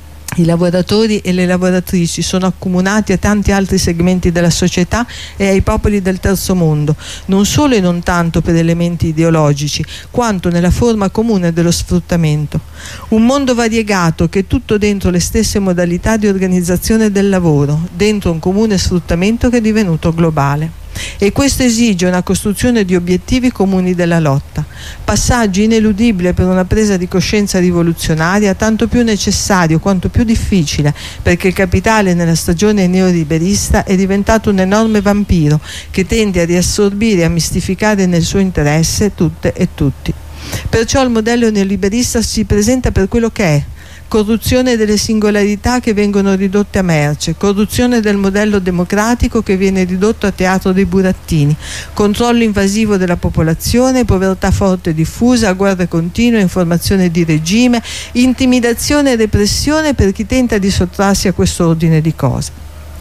I lavoratori e le lavoratrici sono accomunati a tanti altri segmenti della società e ai popoli del terzo mondo, non solo e non tanto per elementi ideologici, quanto nella forma comune dello sfruttamento. Un mondo variegato che è tutto dentro le stesse modalità di organizzazione del lavoro, dentro un comune sfruttamento che è divenuto globale. E questo esige una costruzione di obiettivi comuni della lotta, passaggio ineludibile per una presa di coscienza rivoluzionaria, tanto più necessario quanto più difficile, perché il capitale nella stagione neoliberista è diventato un enorme vampiro che tende a riassorbire e a mistificare nel suo interesse tutte e tutti. Perciò il modello neoliberista si presenta per quello che è: corruzione delle singolarità che vengono ridotte a merce, corruzione del modello democratico che viene ridotto a teatro dei burattini, controllo invasivo della popolazione, povertà forte e diffusa, guerre continue, informazione di regime, intimidazione e repressione per chi tenta di sottrarsi a questo ordine di cose.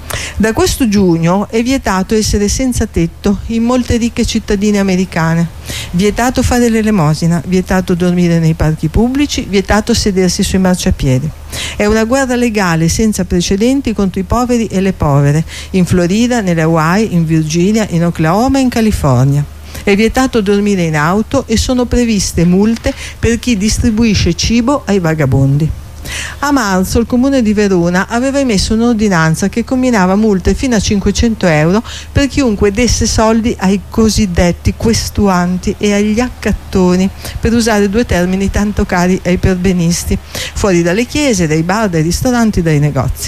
Da questo giugno è vietato essere senza tetto in molte ricche cittadine americane, vietato fare l'elemosina, vietato dormire nei parchi pubblici, vietato sedersi sui marciapiedi. È una guerra legale senza precedenti contro i poveri e le povere, in Florida, nelle Hawaii, in Virginia, in Oklahoma e in California. È vietato dormire in auto e sono previste multe per chi distribuisce cibo ai vagabondi. A marzo il comune di Verona aveva emesso un'ordinanza che combinava multe fino a cinquecento euro per chiunque desse soldi ai cosiddetti questuanti e agli accattoni, per usare due termini tanto cari ai perbenisti, fuori dalle chiese, dai bar, dai ristoranti, dai negozi.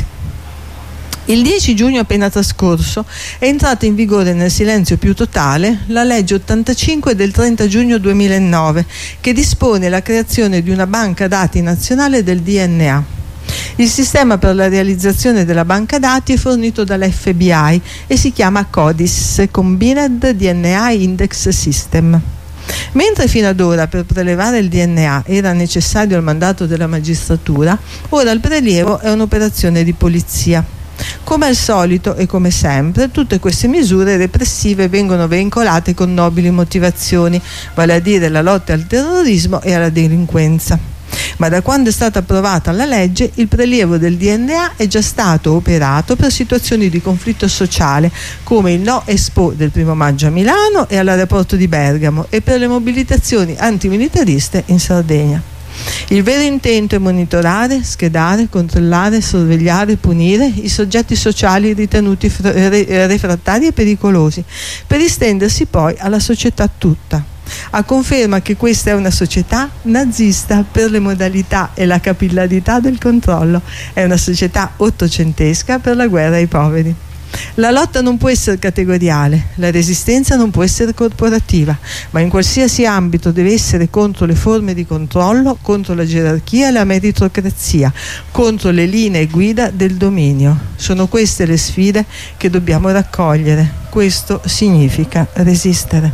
Il dieci giugno appena trascorso è entrata in vigore nel silenzio più totale la legge ottantacinque del trenta giugno duemilanove che dispone la creazione di una banca dati nazionale del D N A. Il sistema per la realizzazione della banca dati è fornito dall'F B I e si chiama CODIS, Combined D N A Index System. Mentre fino ad ora per prelevare il D N A era necessario il mandato della magistratura, ora il prelievo è un'operazione di polizia. Come al solito e come sempre, tutte queste misure repressive vengono veicolate con nobili motivazioni, vale a dire la lotta al terrorismo e alla delinquenza. Ma da quando è stata approvata la legge, il prelievo del D N A è già stato operato per situazioni di conflitto sociale, come il No Expo del primo maggio a Milano e all'aeroporto di Bergamo, e per le mobilitazioni antimilitariste in Sardegna. Il vero intento è monitorare, schedare, controllare, sorvegliare, punire i soggetti sociali ritenuti refrattari e pericolosi, per estendersi poi alla società tutta. A conferma che questa è una società nazista per le modalità e la capillarità del controllo, è una società ottocentesca per la guerra ai poveri. La lotta non può essere categoriale, la resistenza non può essere corporativa, ma in qualsiasi ambito deve essere contro le forme di controllo, contro la gerarchia e la meritocrazia, contro le linee guida del dominio. Sono queste le sfide che dobbiamo raccogliere. Questo significa resistere.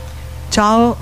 Ciao!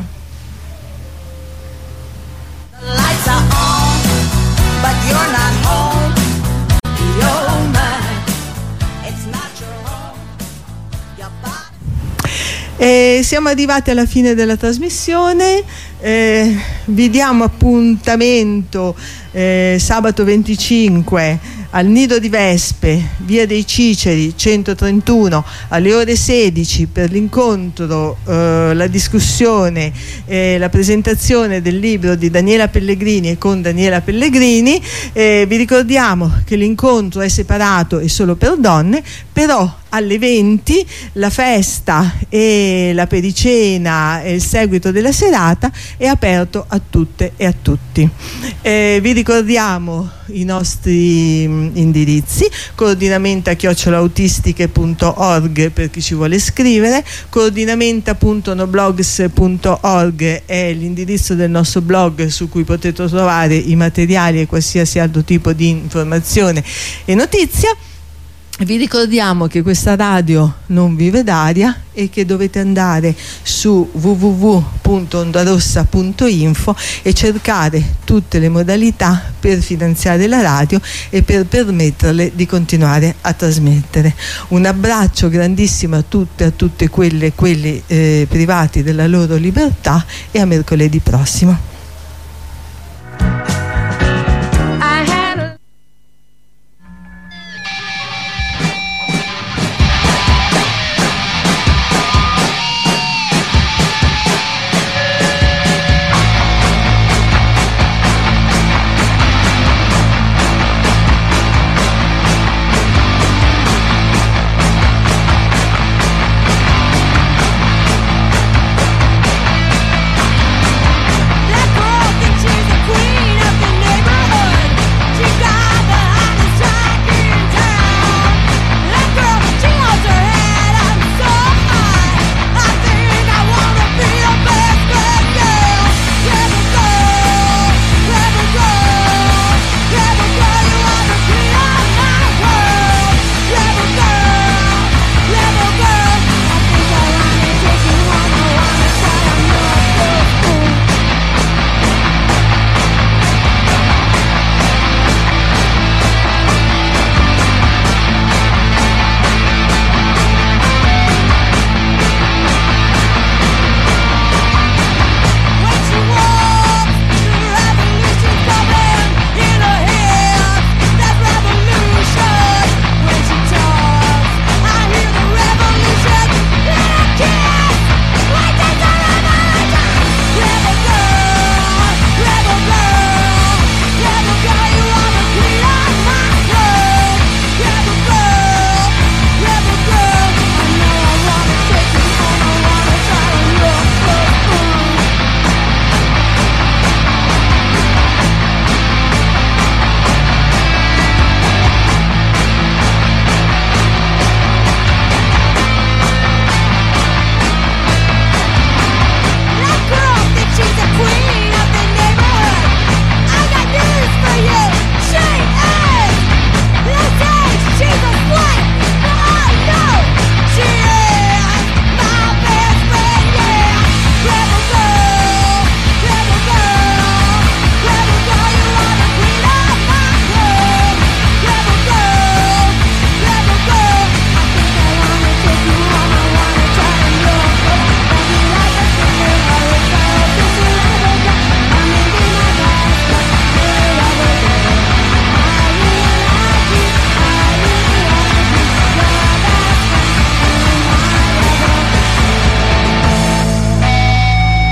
The lights are on, but you're not home. You're mine. It's not your home. Your body. E siamo arrivati alla fine della trasmissione. Eh, vi diamo appuntamento eh, sabato venticinque al Nido di Vespe, via dei Ciceri centotrentuno, alle ore sedici, per l'incontro, eh, la discussione e eh, la presentazione del libro di Daniela Pellegrini e con Daniela Pellegrini. Eh, vi ricordiamo che l'incontro è separato e solo per donne, però alle venti la festa e la pericena e il seguito della serata è aperto a tutte e a tutti. Eh, vi ricordiamo i nostri mh, indirizzi: coordinamenta chiocciola autistiche punto org per chi ci vuole scrivere, coordinamenta punto noblogs punto org è l'indirizzo del nostro blog su cui potete trovare i materiali e qualsiasi altro tipo di informazione e notizia. Vi ricordiamo che questa radio non vive d'aria e che dovete andare su w w w punto ondarossa punto info e cercare tutte le modalità per finanziare la radio e per permetterle di continuare a trasmettere. Un abbraccio grandissimo a tutte e a tutte quelle quelli eh, privati della loro libertà, e a mercoledì prossimo.